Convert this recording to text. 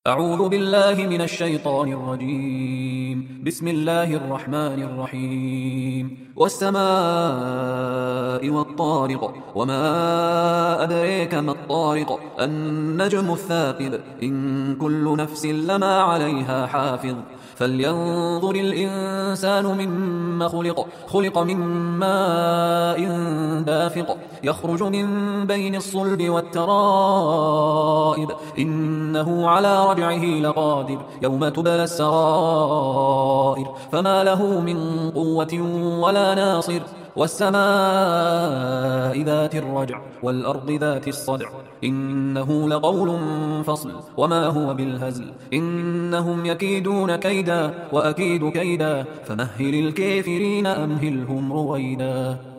أعوذ بالله من الشيطان الرجيم. بسم الله الرحمن الرحيم. والسماء والطارق، وما أدريك ما الطارق، النجم الثاقب، إن كل نفس لما عليها حافظ. فلينظر الإنسان مما خلق من ماء دافق، يخرج من بين الصلب والترائب، إنه على رجعه لقادر، يوم تبلى السرائر، فما له من قوة ولا ناصر. والسماء ذات الرجع، والأرض ذات الصدع، إنه لقول فصل، وما هو بالهزل، إنهم يكيدون كيدا وأكيد كيدا، فمهل الكافرين أمهلهم رويدا.